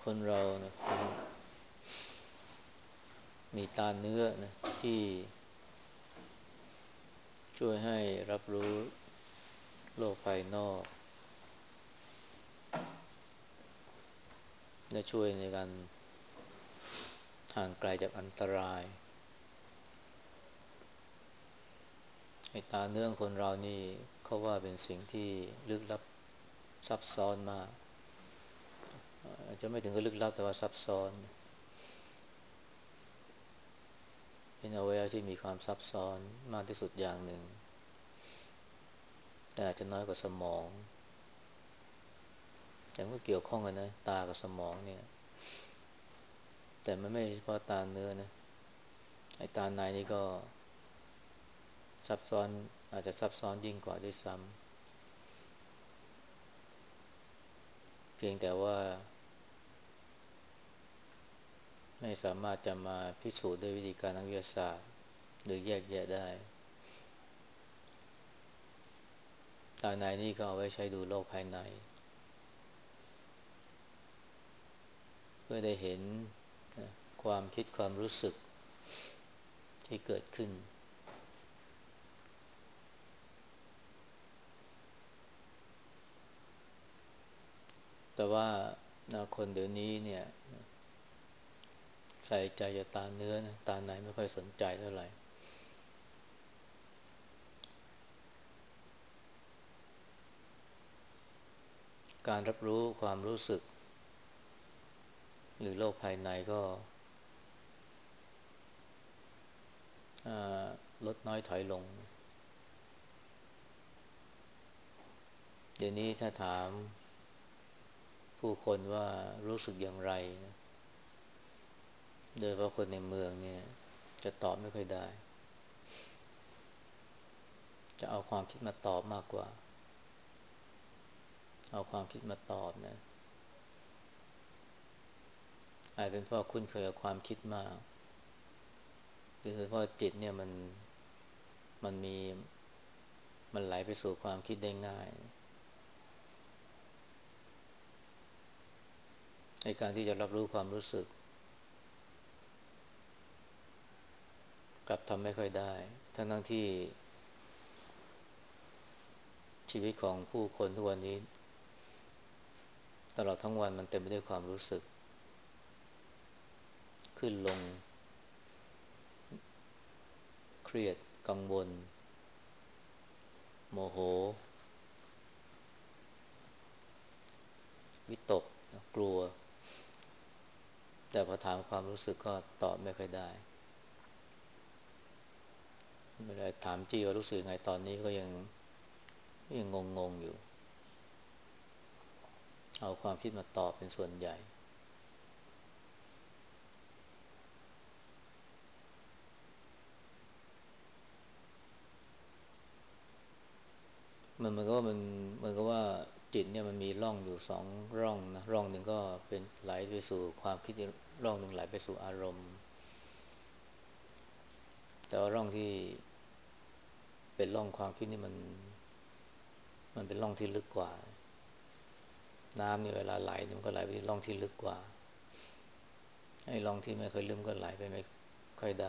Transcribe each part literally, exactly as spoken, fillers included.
คนเรานะมีตาเนื้อนะที่ช่วยให้รับรู้โลกภายนอกและช่วยในการห่างไกลจากอันตรายไอ้ตาเนื้อของคนเรานี่เขาว่าเป็นสิ่งที่ลึกลับซับซ้อนมากอาจจะไม่ถึงกับลึกลับแต่ว่าซับซ้อนเป็นอวัยวะที่มีความซับซ้อนมากที่สุดอย่างหนึ่งแต่อาจจะน้อยกว่าสมองแต่ก็เกี่ยวข้องกันนะตากับสมองเนี่ยแต่มันไม่เฉพาะตาเนื้อนะไอ้ตาในนี่ก็ซับซ้อนอาจจะซับซ้อนยิ่งกว่าด้วยซ้ำเพียงแต่ว่าไม่สามารถจะมาพิสูจน์ด้วยวิธีการทางวิทยาศาสตร์หรือแยกแยะได้ตาในนี่ก็เอาไว้ใช้ดูโลกภายในเพื่อได้เห็นความคิดความรู้สึกที่เกิดขึ้นแต่ว่าคนเดี๋ยวนี้เนี่ยใส่ใจจะตาเนื้อนะตาในไม่ค่อยสนใจเท่าไหร่การรับรู้ความรู้สึกหรือโลกภายในก็ลดน้อยถอยลงเดี๋ยวนี้ถ้าถามผู้คนว่ารู้สึกอย่างไรนะโดยเฉพาะคนในเมืองเนี่ยจะตอบไม่ค่อยได้จะเอาความคิดมาตอบมากกว่าเอาความคิดมาตอบนะอาจเป็นเพราะคุ้นเคยกับความคิดมากโดยเฉพาะจิตเนี่ยมันมันมีมันไหลไปสู่ความคิดได้ง่ายในการที่จะรับรู้ความรู้สึกกลับทำไม่ค่อยได้ทั้งทั้งที่ชีวิตของผู้คนทุกวันนี้ตลอดทั้งวันมันเต็มไปด้วยความรู้สึกขึ้นลงเครียดกังวลโมโหวิตกกลัวแต่พอถามความรู้สึกก็ตอบไม่ค่อยได้เวลาถามจี้ว่ารู้สึกไงตอนนี้ก็ยังยังงงๆอยู่เอาความคิดมาตอบเป็นส่วนใหญ่มันเหมือนกับว่ามันเหมือนกับว่าจิตเนี่ยมันมีร่องอยู่สองร่องนะร่องหนึ่งก็เป็นไหลไปสู่ความคิดร่องหนึ่งไหลไปสู่อารมณ์แต่ว่าร่องที่เป็นร่องความคิดนี่มันมันเป็นร่องที่ลึกกว่าน้ำนี่เวลาไหลมันก็ไหลไปที่ร่องที่ลึกกว่าไอ้ร่องที่ไม่เคยลึกก็ไหลไปไม่ค่อยได้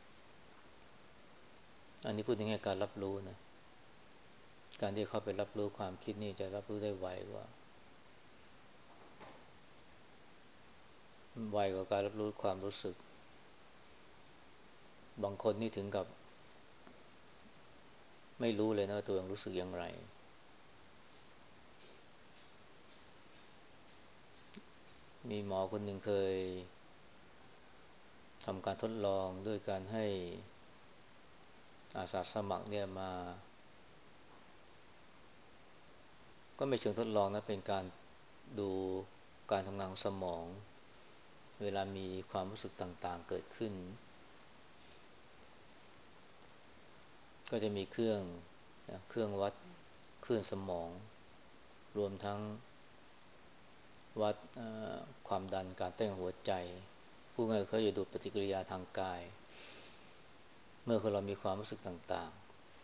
อันนี้พูดถึงแง่การรับรู้นะการที่เขาไปรับรู้ความคิดนี่จะรับรู้ได้ไวกว่าไวกว่าการรับรู้ความรู้สึกบางคนนี่ถึงกับไม่รู้เลยนะว่าตัวเองรู้สึกอย่างไรมีหมอคนหนึ่งเคยทำการทดลองด้วยการให้อาสาสมัครเนี่ยมาก็ไม่เชิงทดลองนะเป็นการดูการทำงานของสมองเวลามีความรู้สึกต่างๆเกิดขึ้นก็จะมีเครื่องเครื่องวัดคลื่นสมองรวมทั้งวัดความดันการเต้นหัวใจผู้ง่ายเขาจะดูปฏิกิริยาทางกายเมื่อคนเรามีความรู้สึกต่าง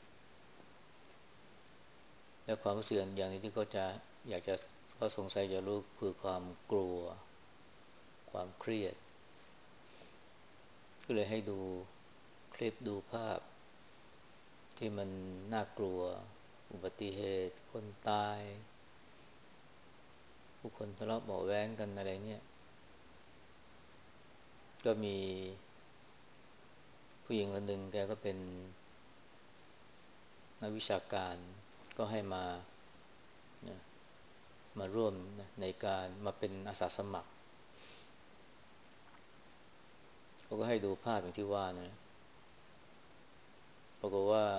ๆและความรู้สึกอย่างนี้ที่เขาจะอยากจะเขาสงสัยจะรู้คือความกลัวความเครียดก็เลยให้ดูคลิปดูภาพที่มันน่ากลัวอุบัติเหตุคนตายผู้คนทะเลาะเบาะแว้งกันอะไรเนี่ยก็มีผู้หญิงคนหนึ่งแกก็เป็นนักวิชาการก็ให้มานะมาร่วมนะในการมาเป็นอาสาสมัครเขาก็ให้ดูภาพอย่างที่ว่านะปรากฏว่า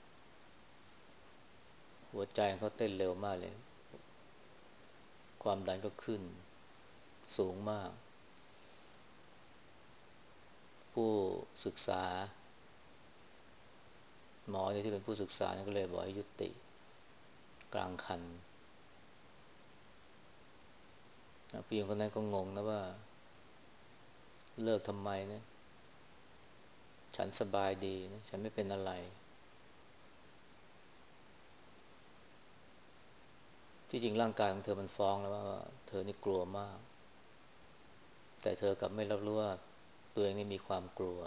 หัวใจของเขาเต้นเร็วมากเลยความดันก็ขึ้นสูงมากผู้ศึกษาหมอเนี่ยที่เป็นผู้ศึกษาก็เลยบอกให้ยุติกลางคันผู้หญิงคนนั้นก็งงนะว่าเลิกทำไมนะฉันสบายดีนะฉันไม่เป็นอะไรที่จริงร่างกายของเธอมันฟ้องแล้วว่าเธอนี่กลัวมากแต่เธอกลับไม่รับรู้ว่าตัวเองนี่มีความกลัว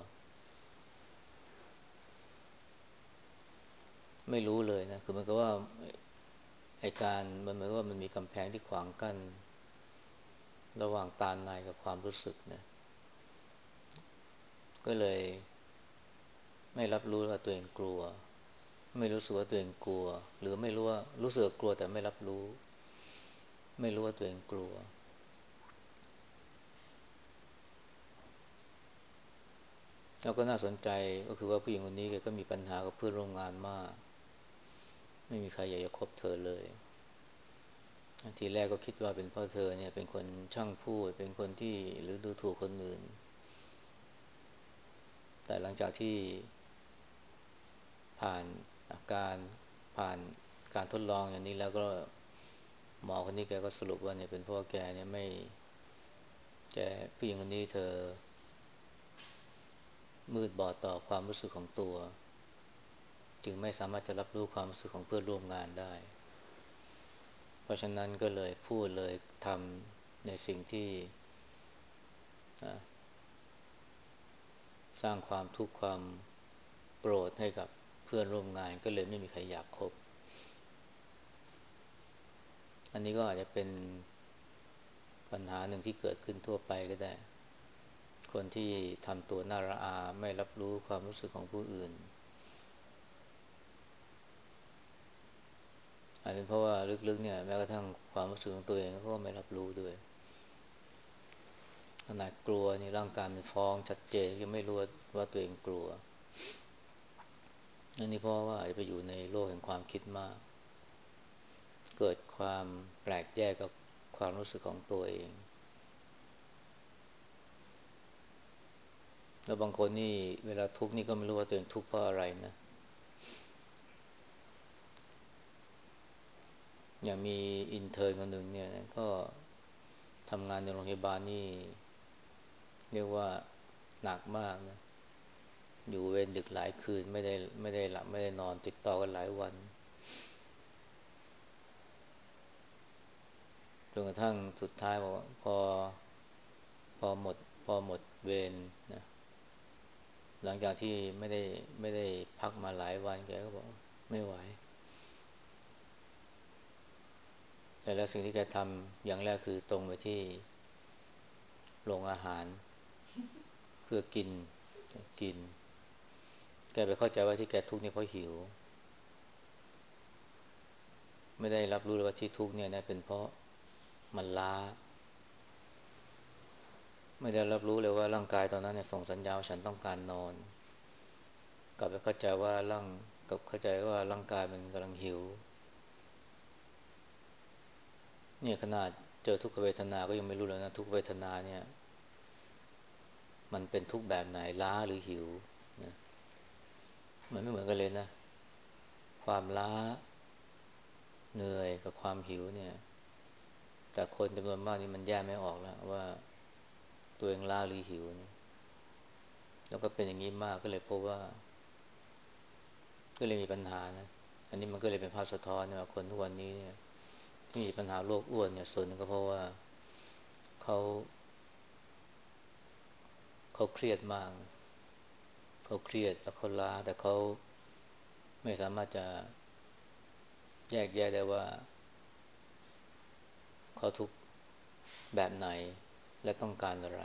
ไม่รู้เลยนะคือมันก็ว่าไอ้การมันเหมือนว่ามันมีกำแพงที่ขวางกั้นระหว่างตาในกับความรู้สึกนะก็เลยไม่รับรู้ว่าตัวเองกลัวไม่รู้สึกว่าตัวเองกลัวหรือไม่รู้ว่ารู้สึกกลัวแต่ไม่รับรู้ไม่รู้ว่าตัวเองกลัวแล้วก็น่าสนใจก็คือว่าผู้หญิงคนนี้แกก็มีปัญหากับเพื่อนร่วมงานมากไม่มีใครอยากจะคบเธอเลยทีแรกก็คิดว่าเป็นเพราะเธอเนี่ยเป็นคนช่างพูดเป็นคนที่หรือดูถูกคนอื่นแต่หลังจากที่ผ่านอาการผ่านการทดลองอย่างนี้แล้วก็หมอคนนี้แกก็สรุปว่าเนี่ยเป็นเพราะแกเนี่ยไม่แกผู้หญิงคนนี้เธอมืดบอดต่อความรู้สึกของตัวจึงไม่สามารถจะรับรู้ความรู้สึกของเพื่อนร่วมงานได้เพราะฉะนั้นก็เลยพูดเลยทำในสิ่งที่สร้างความทุกข์ความโกรธให้กับเพื่อนร่วมงานก็เลยไม่มีใครอยากคบอันนี้ก็อาจจะเป็นปัญหาหนึ่งที่เกิดขึ้นทั่วไปก็ได้คนที่ทำตัวน่าระอาไม่รับรู้ความรู้สึกของผู้อื่นอาจเป็นเพราะว่าลึกๆเนี่ยแม้กระทั่งความรู้สึกของตัวเองเขาก็ไม่รับรู้ด้วยขนาดกลัวนี่ร่างกายมันฟ้องชัดเจนยังไม่รู้ว่าตัวเองกลัวอันนี้เพราะว่าอาจจะไปอยู่ในโลกแห่งความคิดมากเกิดความแปลกแยกกับความรู้สึกของตัวเองแล้วบางคนนี่เวลาทุกข์นี่ก็ไม่รู้ว่าตัวเองทุกข์เพราะอะไรนะอย่างมีอินเทอร์คนหนึ่งเนี่ยก็ทำงานในโรงพยาบาลนี่เรียกว่าหนักมากนะอยู่เวรดึกหลายคืนไม่ได้ไม่ได้หลับไม่ได้นอนติดต่อกันหลายวันจนกระทั่งสุดท้ายบอกว่าพอพอหมดพอหมดเวรนะหลังจากที่ไม่ได้ไม่ได้พักมาหลายวันแกก็บอกไม่ไหวแต่แล้วสิ่งที่แกทำอย่างแรกคือตรงไปที่โรงอาหารเพื่อกินกินแกไปเข้าใจว่าที่แกทุกข์นี่เพราะหิวไม่ได้รับรู้เลยว่าที่ทุกข์เนี่ยนะเป็นเพราะมันล้าไม่ได้รับรู้เลยว่าร่างกายตอนนั้นเนี่ยส่งสัญญาณว่าฉันต้องการนอนกลับไปเข้าใจว่าร่างกับเข้าใจว่าร่างกายมันกำลังหิวเนี่ยขนาดเจอทุกขเวทนาก็ยังไม่รู้เลยนะทุกขเวทนาเนี่ยมันเป็นทุกข์แบบไหนล้าหรือหิวนะมันไม่เหมือนกันเลยนะความล้าเหนื่อยกับความหิวเนี่ยแต่คนจำนวนมากนี่มันแยกไม่ออกแล้วว่าตัวเองล้าหรือหิวเนี่ยแล้วก็เป็นอย่างนี้มากก็เลยพบว่าก็เลยมีปัญหานะอันนี้มันก็เลยเป็นภาพสะท้อนว่าคนทุกวันนี้เนี่ยที่มีปัญหาโรคอ้วนเนี่ยส่วนหนึ่งก็เพราะว่าเขาเขาเครียดมากเขาเครียดแล้วเขาล้าแต่เขาไม่สามารถจะแยกแยะได้ว่าเขาทุกข์แบบไหนและต้องการอะไร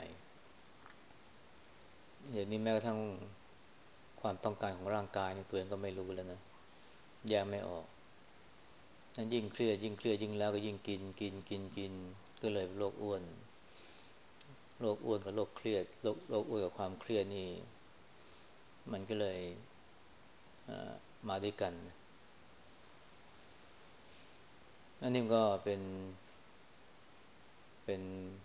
เดี๋ยวนี้แม้กระทั่งความต้องการของร่างกายในตัวเองก็ไม่รู้แล้วนะแยกไม่ออกนั้นยิ่งเครียดยิ่งเครียดยิ่งแล้วก็ยิ่งกินกินกินกินก็เลยเป็นโรคอ้วนโรคอ้วนกับโรคเครียดโรคโรคอ้วนกับความเครียดนี่มันก็เลยมาด้วยกันอันนี้ก็เป็นเป็น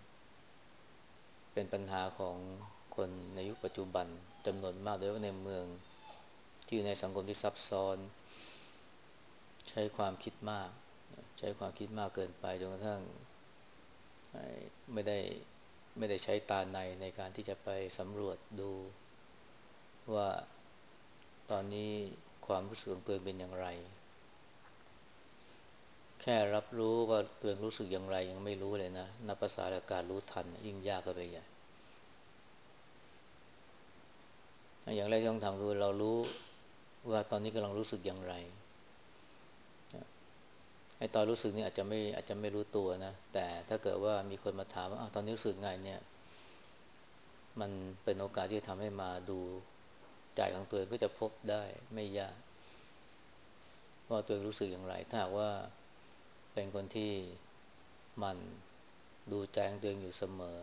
เป็นปัญหาของคนในยุคปัจจุบันจำนวนมากโดยเฉพาะในเมืองที่อยู่ในสังคมที่ซับซ้อนใช้ความคิดมากใช้ความคิดมากเกินไปจนกระทั่งไม่ได้ไม่ได้ใช้ตาในในการที่จะไปสำรวจดูว่าตอนนี้ความรู้สึกของตัวเองเป็นอย่างไรแค่รับรู้ว่าตัวเองรู้สึกอย่างไรยังไม่รู้เลยนะนับภาษาการรู้ทันยิ่งยากก็ไปใหญ่อย่างแรกที่ต้องทำคือเรารู้ว่าตอนนี้กำลังรู้สึกอย่างไรไอ้ตอนรู้สึกนี่อาจจะไม่อาจจะไม่รู้ตัวนะแต่ถ้าเกิดว่ามีคนมาถามว่าตอนนี้รู้สึกไงเนี่ยมันเป็นโอกาสที่จะทำให้มาดูใจของตัวเองก็จะพบได้ไม่ยากว่าตัวเองรู้สึกอย่างไรถ้าหากว่าเป็นคนที่มันดูใจของตัวเองอยู่เสมอ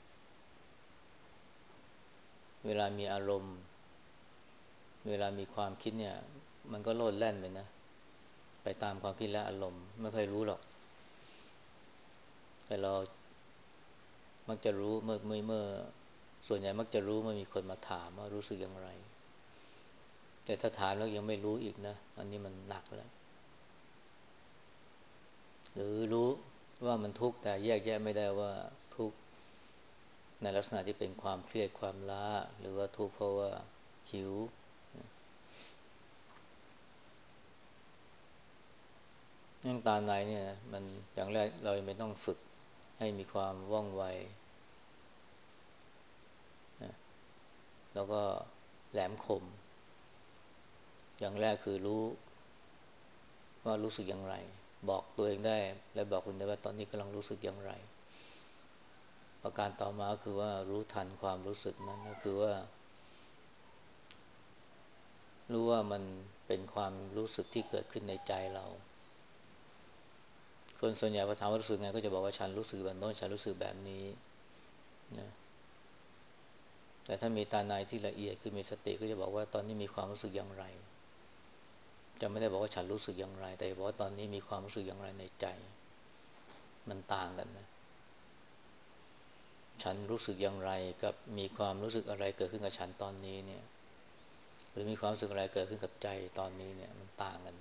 เวลามีอารมณ์เวลามีความคิดเนี่ยมันก็โลดแล่นไปนะไปตามความคิดและอารมณ์ไม่ค่อยรู้หรอกแต่เรามักจะรู้เมื่อเมื่อเมื่อส่วนใหญ่มักจะรู้เมื่อมีคนมาถามว่ารู้สึกอย่างไรแต่ถ้าถามแล้วยังไม่รู้อีกนะอันนี้มันหนักแล้วหรือรู้ว่ามันทุกข์แต่แยกแยะไม่ได้ว่าทุกข์ในลักษณะที่เป็นความเครียดความล้าหรือว่าทุกข์เพราะว่าหิวนั่งตาในเนี่ยมันอย่างแรกเราไม่ต้องฝึกให้มีความว่องไวนะแล้วก็แหลมคมอย่างแรกคือรู้ว่ารู้สึกอย่างไรบอกตัวเองได้และบอกคนได้ว่าตอนนี้กำลังรู้สึกอย่างไรประการต่อมาคือว่ารู้ทันความรู้สึกนั้นก็คือว่ารู้ว่ามันเป็นความรู้สึกที่เกิดขึ้นในใจเราคนส่วนใหญ่พอถามว่ารู้สึกไงก็จะบอกว่าฉันรู้สึกแบบโน้นฉันรู้สึกแบบนี้นะแต่ถ้ามีตาในที่ละเอียดคือมีสติก็จะบอกว่าตอนนี้มีความรู้สึกอย่างไรจะไม่ได้บอกว่าฉันรู้สึกอย่างไรแต่บอกว่าตอนนี้มีความรู้สึกอย่างไรในใจมันต่างกันนะฉันรู้สึกอย่างไรกับมีความรู้สึกอะไรเกิดขึ้นกับฉันตอนนี้เนี่ยหรือมีความรู้สึกอะไรเกิดขึ้นกับใจตอนนี้เนี่ยมันต่างกัน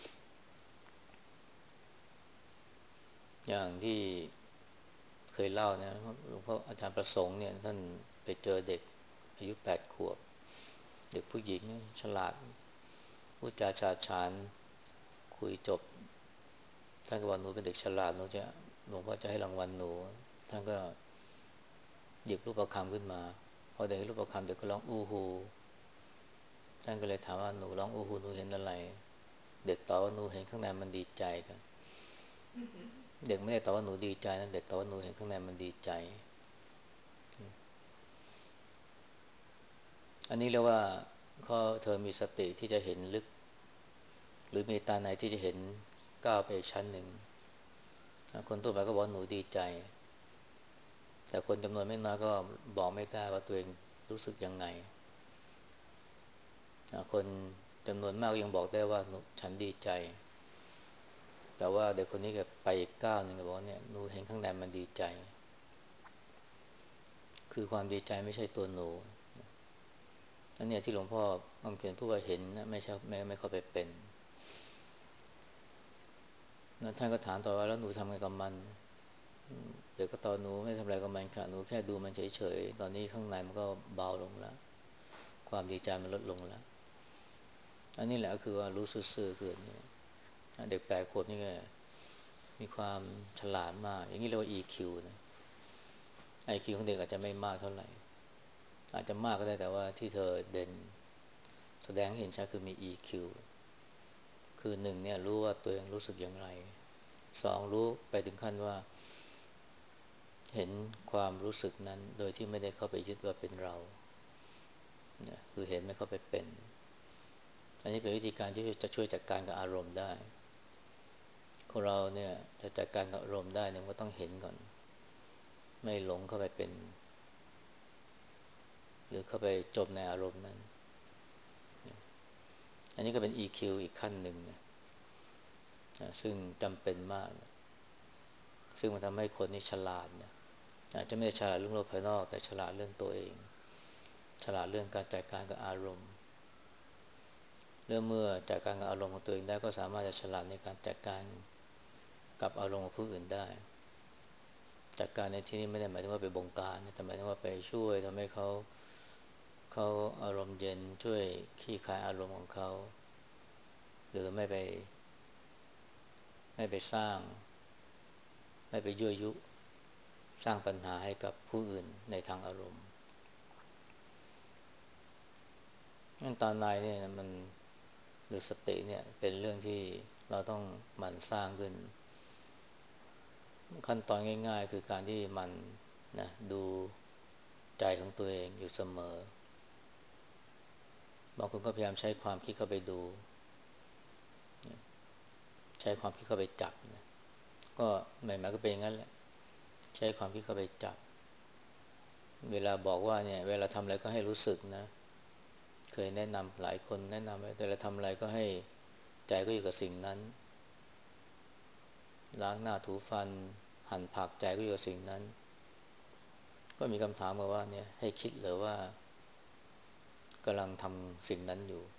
อย่างที่เคยเล่านะหลวงพ่ออาจารย์ประสงค์เนี่ยท่านไปเจอเด็กอายุแปดขวบเด็กผู้หญิงฉลาดพูดจาฉาฉานคุยจบท่านก็บอกหนูเป็นเด็กฉลาดหนูจะหลวงพ่อจะให้รางวัลหนูท่านก็หยิบรูปประคำขึ้นมาพอเด็กรูปประคำเด็กก็ร้องอู้ฮูท่านก็เลยถามว่าหนูร้องอู้ฮูหนูเห็นอะไรเด็กตอบว่าหนูเห็นข้างในมันดีใจครับเด็กไม่ได้ตอบว่าหนูดีใจนะเด็กตอบว่าหนูเห็นข้างในมันดีใจอันนี้เรียกว่าเขาเธอมีสติที่จะเห็นลึกหรือมีตาในที่จะเห็นก้าวไปอีกชั้นหนึ่งคนทั่วไปก็บอกหนูดีใจแต่คนจำนวนไม่น้อยก็บอกไม่ได้ว่าตัวเองรู้สึกยังไงคนจำนวนมากก็ยังบอกได้ว่าฉันดีใจแต่ว่าเด็กคนนี้ก็ไปอีกก้าวหนึ่งก็บอกเนี่ยหนูเห็นข้างในมันดีใจคือความดีใจไม่ใช่ตัวหนูอันนี้ที่หลวงพ่อคำเขียนพูดว่าเห็นนะไม่ใช่ไม่ไม่เข้าไปเป็นนะท่านก็ถามต่อว่าแล้วหนูทำไงกับมันเด็กก็ตอบหนูไม่ทำอะไรกับมันค่ะหนูแค่ดูมันเฉยๆตอนนี้ข้างในมันก็เบาลงแล้วความดีใจมันลดลงแล้วอันนี้แหละก็คือว่ารู้ซื่อๆคือเนี่ยเด็กแปดขวบนี่ก็มีความฉลาดมากอย่างนี้เรียกว่า อี คิว นะ ไอ คิว ของเด็กอาจจะไม่มากเท่าไหร่อาจจะมากก็ได้แต่ว่าที่เธอเด่นแสดงให้เห็นชัดคือมี อี คิว คือหนึ่งเนี่ยรู้ว่าตัวเองรู้สึกอย่างไรสองรู้ไปถึงขั้นว่าเห็นความรู้สึกนั้นโดยที่ไม่ได้เข้าไปยึดว่าเป็นเราเนี่ยคือเห็นไม่เข้าไปเป็นอันนี้เป็นวิธีการที่จะช่วยจัดการกับอารมณ์ได้คนเราเนี่ยจะจัดการกับอารมณ์ได้เนี่ยมันก็ต้องเห็นก่อนไม่หลงเข้าไปเป็นหรือเข้าไปจมในอารมณ์นั้นอันนี้ก็เป็น อี คิว อีกขั้นหนึ่งนะซึ่งจำเป็นมากนะซึ่งมันทำให้คนนี่ฉลาดนะอาจจะไม่ได้ฉลาดเรื่องโลกภายนอกแต่ฉลาดเรื่องตัวเองฉลาดเรื่องการจัดการกับอารมณ์เรื่องเมื่อจัดการกับอารมณ์ของตัวเองได้ก็สามารถจะฉลาดในการจัดการกับอารมณ์ของผู้อื่นได้จัดการในที่นี้ไม่ได้หมายถึงว่าไปบงการแต่หมายถึงว่าไปช่วยทำให้เขาเขาอารมณ์เย็นช่วยคลี่คลายอารมณ์ของเขาหรือไม่ไปไม่ไปสร้างไม่ไปยั่วยุสร้างปัญหาให้กับผู้อื่นในทางอารมณ์งั้นตอนในเนี่ยมันหรือสติเนี่ยเป็นเรื่องที่เราต้องหมั่นสร้างขึ้นขั้นตอนง่ายๆคือการที่มันนะดูใจของตัวเองอยู่เสมอบางคนก็พยายามใช้ความคิดเข้าไปดูใช้ความคิดเข้าไปจับนะก็ใหม่ๆก็เป็นอย่างนั้นแหละใช้ความคิดเข้าไปจับเวลาบอกว่าเนี่ยเวลาทำอะไรก็ให้รู้สึกนะเคยแนะนำหลายคนแนะนำไว้เวลาทำอะไรก็ให้ใจก็อยู่กับสิ่งนั้นล้างหน้าถูฟันหั่นผักใจก็อยู่กับสิ่งนั้นก็มีคำถามมาว่าเนี่ยให้คิดหรือว่ากำลังทำสิ่งนั้นอยู่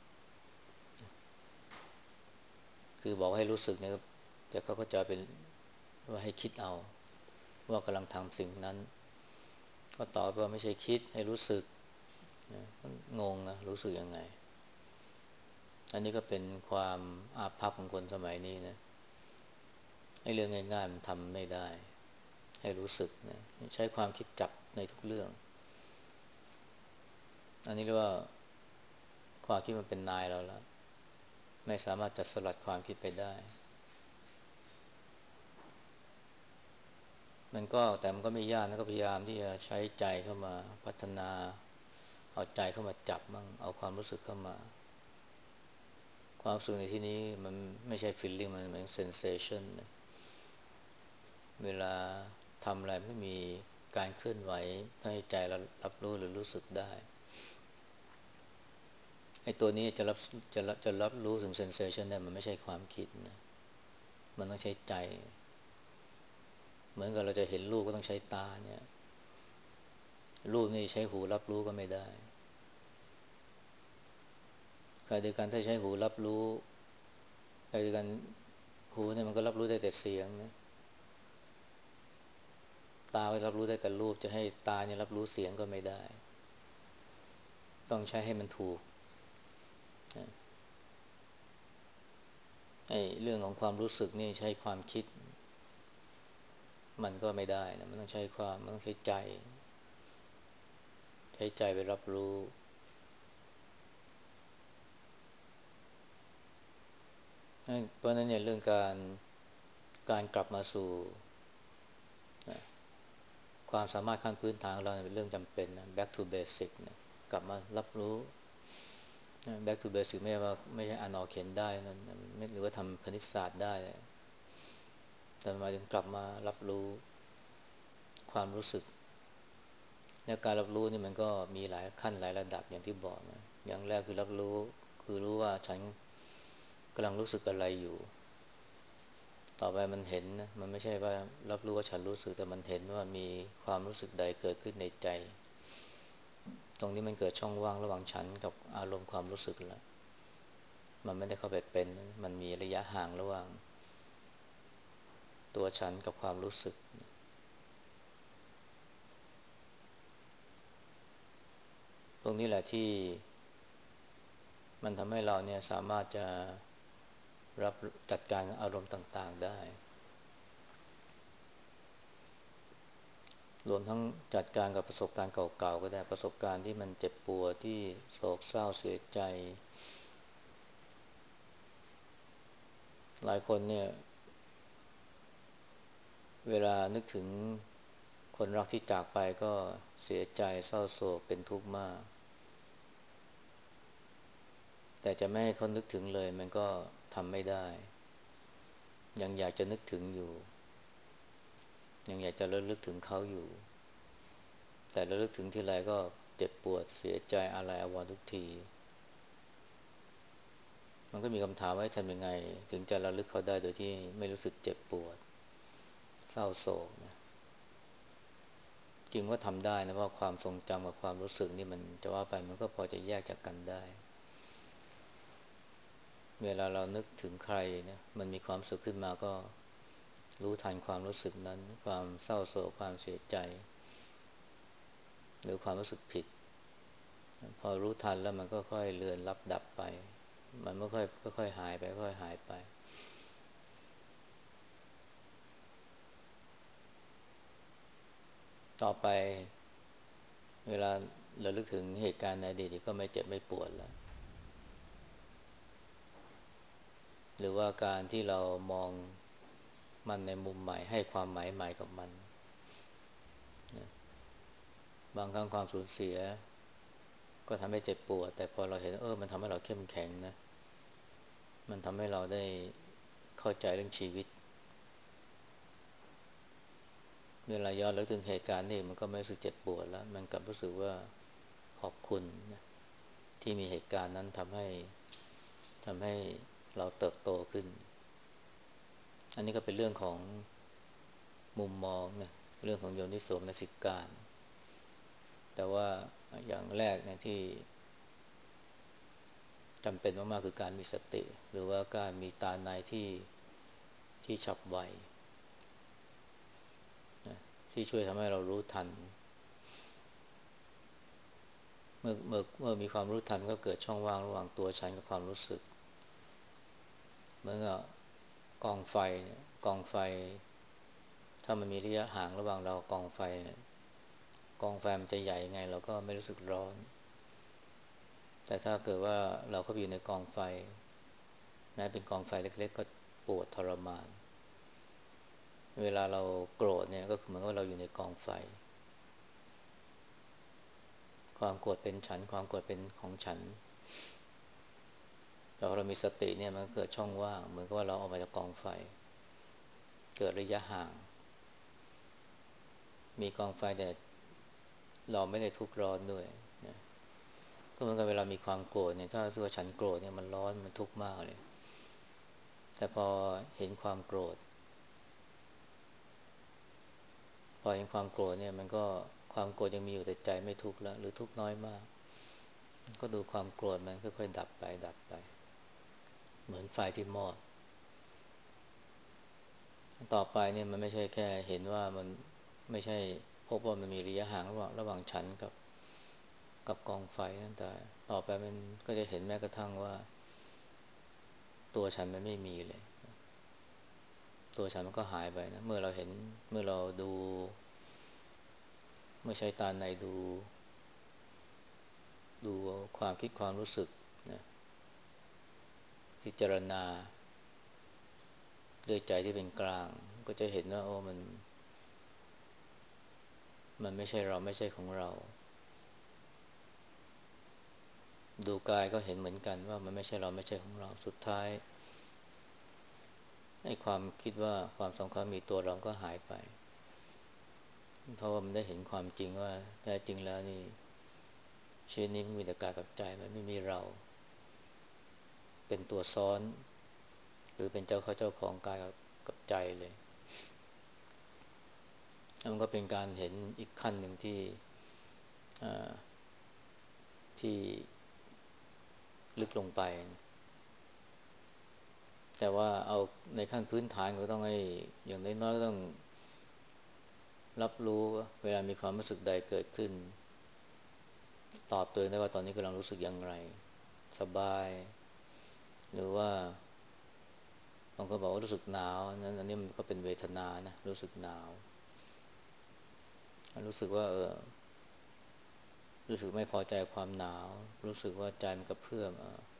คือบอกให้รู้สึกเนี่ยแต่เขาก็จะเป็นว่าให้คิดเอาว่ากำลังทำสิ่งนั้นก็ตอบว่าไม่ใช่คิดให้รู้สึกนะงงนะรู้สึกยังไงอันนี้ก็เป็นความอาภัพของคนสมัยนี้นะให้เรื่องง่ายๆมันทำไม่ได้ให้รู้สึกนะใช้ความคิดจับในทุกเรื่องอันนี้เรียกว่าความคิดมันเป็นนายเราแล้วไม่สามารถจะสลัดความคิดไปได้มันก็แต่มันก็ไม่ยากนะก็พยายามที่จะใช้ใจเข้ามาพัฒนาเอาใจเข้ามาจับมั่งเอาความรู้สึกเข้ามาความรู้สึกในที่นี้มันไม่ใช่ feeling มันเป็น sensation นะเวลาทำอะไรไม่มีการเคลื่อนไหวให้ใจเรารับรู้หรือรู้สึกได้ไอ้ตัวนี้จะรับจะรับจะรับรู้ถึง sensation ได้มันไม่ใช่ความคิดนะมันต้องใช้ใจเหมือนกับเราจะเห็นรูปก็ต้องใช้ตาเนี่ยรูปนี่ใช้หูรับรู้ก็ไม่ได้ขณะเดียวกันถ้าใช้หูรับรู้ขณะเดียวกันหูเนี่ยมันก็รับรู้ได้แต่เสียงนะตาไว้รับรู้ได้แต่รูปจะให้ตาเนี่ยรับรู้เสียงก็ไม่ได้ต้องใช้ให้มันถูกไอ้เรื่องของความรู้สึกนี่ใช้ความคิดมันก็ไม่ได้นะมันต้องใช้ความมันต้องใช้ใจใช้ใจไปรับรู้เพราะนั้นเนี่ยเรื่องการการกลับมาสู่ความสามารถขั้นพื้นฐานของเราเป็นเรื่องจำเป็นนะ back to basic นะกลับมารับรู้ back to basic ไม่ใช่ว่าไม่ใช่อ่านออกเขียนได้นะไม่หรือว่าทำคณิตศาสตร์ได้แต่หมายถึงกลับมารับรู้ความรู้สึกและการรับรู้นี่มันก็มีหลายขั้นหลายระดับอย่างที่บอกนะอย่างแรกคือรับรู้คือรู้ว่าฉันกำลังรู้สึกอะไรอยู่ต่อไปมันเห็นนะมันไม่ใช่ว่ารับรู้ว่าฉันรู้สึกแต่มันเห็นว่ามีความรู้สึกใดเกิดขึ้นในใจตรงนี้มันเกิดช่องว่างระหว่างฉันกับอารมณ์ความรู้สึกแล้วมันไม่ได้เข้าไปเป็นมันมีระยะห่างระหว่างตัวฉันกับความรู้สึกตรงนี้แหละที่มันทำให้เราเนี่ยสามารถจะรับจัดการอารมณ์ต่างๆได้รวมทั้งจัดการกับประสบการณ์เก่าๆก็ได้ประสบการณ์ที่มันเจ็บปวดที่โศกเศร้าเสียใจหลายคนเนี่ยเวลานึกถึงคนรักที่จากไปก็เสียใจเศร้าโศกเป็นทุกข์มากแต่จะไม่ให้เขานึกถึงเลยมันก็ทำไม่ได้ยังอยากจะนึกถึงอยู่ยังอยากจะระลึกถึงเขาอยู่แต่ระลึกถึงทีไรก็เจ็บปวดเสียใจอะไรอาวรณ์ทุกทีมันก็มีคำถามว่าทำยังไงถึงจะระลึกเขาได้โดยที่ไม่รู้สึกเจ็บปวดเศร้าโศกนะจริงก็ทำได้นะเพราะความทรงจำกับความรู้สึกนี่มันจะว่าไปมันก็พอจะแยกจากกันได้เวลาเรานึกถึงใครเนี่ยมันมีความสุขขึ้นมาก็รู้ทันความรู้สึกนั้นความเศร้าโศกความเสียใจหรือความรู้สึกผิดพอรู้ทันแล้วมันก็ค่อยเลือนลับดับไปมันไม่ค่อยค่อยๆหายไปค่อยๆหายไปต่อไปเวลาเราลึกถึงเหตุการณ์ในอดีตก็ไม่เจ็บไม่ปวดแล้วหรือว่าการที่เรามองมันในมุมใหม่ให้ความหมายใหม่กับมันบางครั้งความสูญเสียก็ทำให้เจ็บปวดแต่พอเราเห็นเออมันทำให้เราเข้มแข็งนะมันทำให้เราได้เข้าใจเรื่องชีวิตเวลาย้อนนึกถึงเหตุการณ์นี่มันก็ไม่รู้สึกเจ็บปวดแล้วมันกลับรู้สึกว่าขอบคุณนะที่มีเหตุการณ์นั้นทำให้ทำให้เราเติบโตขึ้นอันนี้ก็เป็นเรื่องของมุมมองนะเรื่องของโยนิโสมนสิการแต่ว่าอย่างแรกเนี่ยที่จำเป็นมากๆคือการมีสติหรือว่าการมีตาในที่ที่ฉับไวนะที่ช่วยทำให้เรารู้ทันเมื่อเมื่อเมื่อมีความรู้ทันก็เกิดช่องว่างระหว่างตัวฉันกับความรู้สึกเหมือนกับกองไฟเนี่ยกองไฟถ้ามันมีระยะห่างระหว่างเรากองไฟกองไฟมันจะใหญ่ไงเราก็ไม่รู้สึกร้อนแต่ถ้าเกิดว่าเราเข้าไปอยู่ในกองไฟแม้เป็นกองไฟเล็กๆก็ปวดทรมานเวลาเราโกรธเนี่ยก็เหมือนกับเราอยู่ในกองไฟความโกรธเป็นฉันความโกรธเป็นของฉันเราเรามีสติเนี่ยมันก็เกิดช่องว่างเหมือนกับว่าเราออกมาจากกองไฟเกิดระยะห่างมีกองไฟแต่เราไม่ได้ทุกข์ร้อนด้วยนะก็เหมือนกับเวลามีความโกรธเนี่ยถ้ารู้สึกว่าฉันโกรธเนี่ยมันร้อนมันทุกข์มากเลยแต่พอเห็นความโกรธพอเห็นความโกรธเนี่ยมันก็ความโกรธยังมีอยู่แต่ใจไม่ทุกข์แล้วหรือทุกข์น้อยมากก็ดูความโกรธมันค่อยๆดับไปดับไปเหมือนไฟที่มอดต่อไปเนี่ยมันไม่ใช่แค่เห็นว่ามันไม่ใช่พบว่ามันมีระยะห่างระหว่างระหว่างฉันกับกับกองไฟนั่นแต่ต่อไปมันก็จะเห็นแม้กระทั่งว่าตัวฉันมันไม่มีเลยตัวฉันมันก็หายไปนะเมื่อเราเห็นเมื่อเราดูเมื่อใช้ตาในดูดูความคิดความรู้สึกนะพิจารณาด้วยใจที่เป็นกลางก็จะเห็นว่าโอ้มันมันไม่ใช่เราไม่ใช่ของเราดูกายก็เห็นเหมือนกันว่ามันไม่ใช่เราไม่ใช่ของเราสุดท้ายไอ้ความคิดว่าความสำคัญมีตัวเราก็หายไปเพราะว่ามันได้เห็นความจริงว่าแท้จริงแล้วนี่ชีวิตนี้มันมีแต่กายกับใจมันไม่มีเราเป็นตัวซ้อนหรือเป็นเจ้าเข้าเจ้าของกายกับกับใจเลยมันก็เป็นการเห็นอีกขั้นหนึ่งที่ที่ลึกลงไปแต่ว่าเอาในขั้นพื้นฐานก็ต้องให้อย่างน้อยๆก็ต้องรับรู้เวลามีความรู้สึกใดเกิดขึ้นตอบตัวเองได้ว่าตอนนี้กำลังรู้สึกอย่างไรสบายหรือว่าบางคนบอกว่ารู้สึกหนาวนั้นอันนี้มันก็เป็นเวทนานะรู้สึกหนาวรู้สึกว่าเออรู้สึกไม่พอใจความหนาวรู้สึกว่าใจมันกระเพื่อมเออ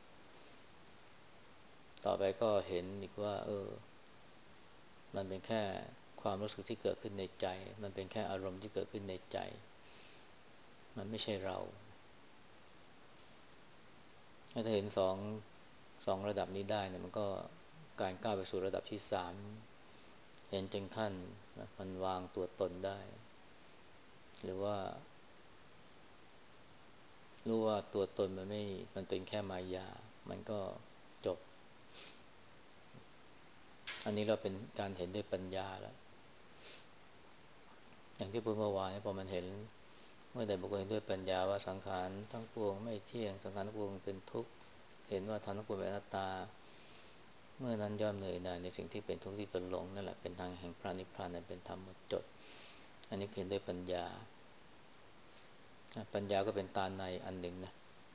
ต่อไปก็เห็นอีกว่าเออมันเป็นแค่ความรู้สึกที่เกิดขึ้นในใจมันเป็นแค่อารมณ์ที่เกิดขึ้นในใจมันไม่ใช่เราถ้าเห็นสองสองระดับนี้ได้เนี่ยมันก็การก้าวไปสู่ระดับที่สามเห็นจนขั้นนะมันวางตัวตนได้หรือว่ารู้ว่าตัวตนมันไม่มันเป็นแค่มายามันก็จบอันนี้เราเป็นการเห็นด้วยปัญญาแล้วอย่างที่พูดเมื่อวานพอมันเห็นเมื่อใดบุคคลเห็นด้วยปัญญาว่าสังขารทั้งปวงไม่เที่ยงสังขารทั้งปวงเป็นทุกข์เห็นว่าธรรมทั้งปวงเป็นอนัตตาเมื่อนั้นย่อมเหนื่อยหน่ายในสิ่งที่เป็นทุกข์ที่ตนหลงนั่นแหละเป็นทางแห่งพระนิพพานนั้นเป็นธรรมหมดจดอันนี้เห็นด้วยปัญญาปัญญาก็เป็นตาในอันหนึ่งนะ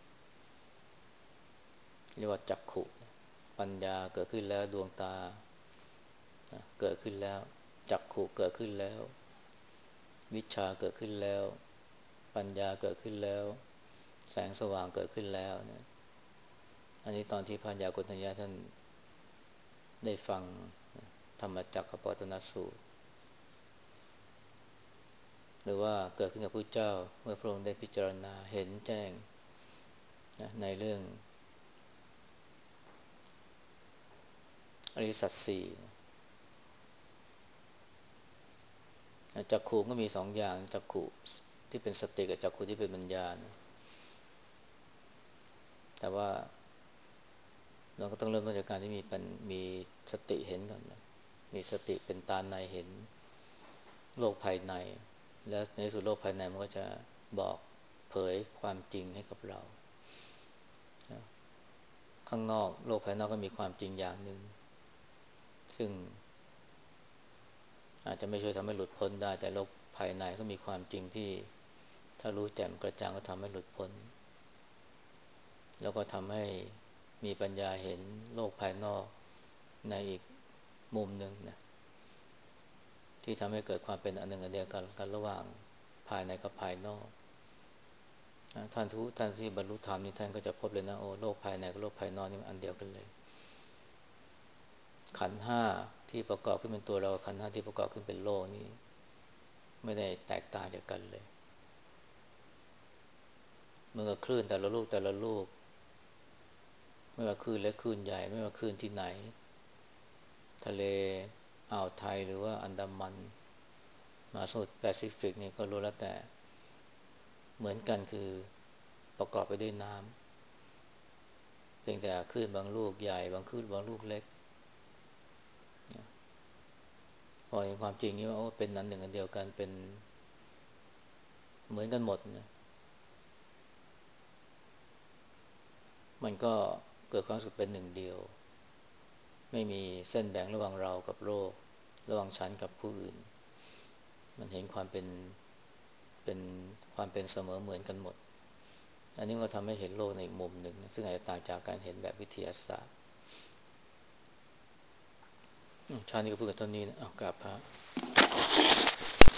เรียกว่าจักขุปัญญาเกิดขึ้นแล้วดวงตาเกิดขึ้นแล้วจักขุเกิดขึ้นแล้ววิชชาเกิดขึ้นแล้วปัญญาเกิดขึ้นแล้วแสงสว่างเกิดขึ้นแล้วเนี่ยอันนี้ตอนที่พระญาโกณทัญญาท่านได้ฟังธรรมจักรกับปวัตตนสูตรหรือว่าเกิดขึ้นกับพระเจ้าเมื่อพระองค์ได้พิจารณาเห็นแจ้งนะในเรื่องอริยสัจสี่จักขุก็มีสองอย่างจักขุที่เป็นสติกับจักขุที่เป็นปัญญานะแต่ว่าเราก็ต้องเริ่มต้นจากการที่มีเป็นมีสติเห็นก่อนนะมีสติเป็นตาในเห็นโลกภายในแล้วในสุดโลกภายในมันก็จะบอกเผยความจริงให้กับเราข้างนอกโลกภายนอกก็มีความจริงอย่างหนึ่งซึ่งอาจจะไม่ช่วยทำให้หลุดพ้นได้แต่โลกภายในก็มีความจริงที่ถ้ารู้แจ่มกระจ่างก็ทำให้หลุดพ้นแล้วก็ทำให้มีปัญญาเห็นโลกภายนอกในอีกมุมหนึ่งนะที่ทำให้เกิดความเป็นอันหนึ่งอันเดียวกันกันระหว่างภายในกับภายนอกท่านทุท่านที่บรรลุธรรมนี่ท่านก็จะพบเลยนะโอ้โลกภายในกับโลกภายนอกนี่มันอันเดียวกันเลยขันธ์ห้าที่ประกอบขึ้นเป็นตัวเราขันธ์ห้าที่ประกอบขึ้นเป็นโลกนี้ไม่ได้แตกต่างจากกันเลยเมื่อคลื่นแต่ละลูกแต่ละลูกไม่ว่าคลื่นเล็กคลื่นใหญ่ไม่ว่าคลื่นที่ไหนทะเลอ่าวไทยหรือว่าอันดามันมหาสมุทรแปซิฟิกนี่ก็รู้แล้วแต่เหมือนกันคือประกอบไปด้วยน้ำเพียงแต่คลื่นบางลูกใหญ่บางคลื่นบางลูกเล็กพอเห็นความจริงนี้ว่าโอ้เป็นนั้นหนึ่งอันเดียวกันเป็นเหมือนกันหมดนะมันก็เกิดความรู้สึกเป็นหนึ่งเดียวไม่มีเส้นแบ่งระหว่างเรากับโลกระหว่างฉันกับผู้อื่นมันเห็นความเป็นเป็นความเป็นเสมอเหมือนกันหมดอันนี้ก็ทำให้เห็นโลกในอีกมุมหนึ่งซึ่งอาจจะต่างจากการเห็นแบบวิทยาศาสตร์ชาตินี้ก็พูดกันเท่านี้นะเอากราบพระ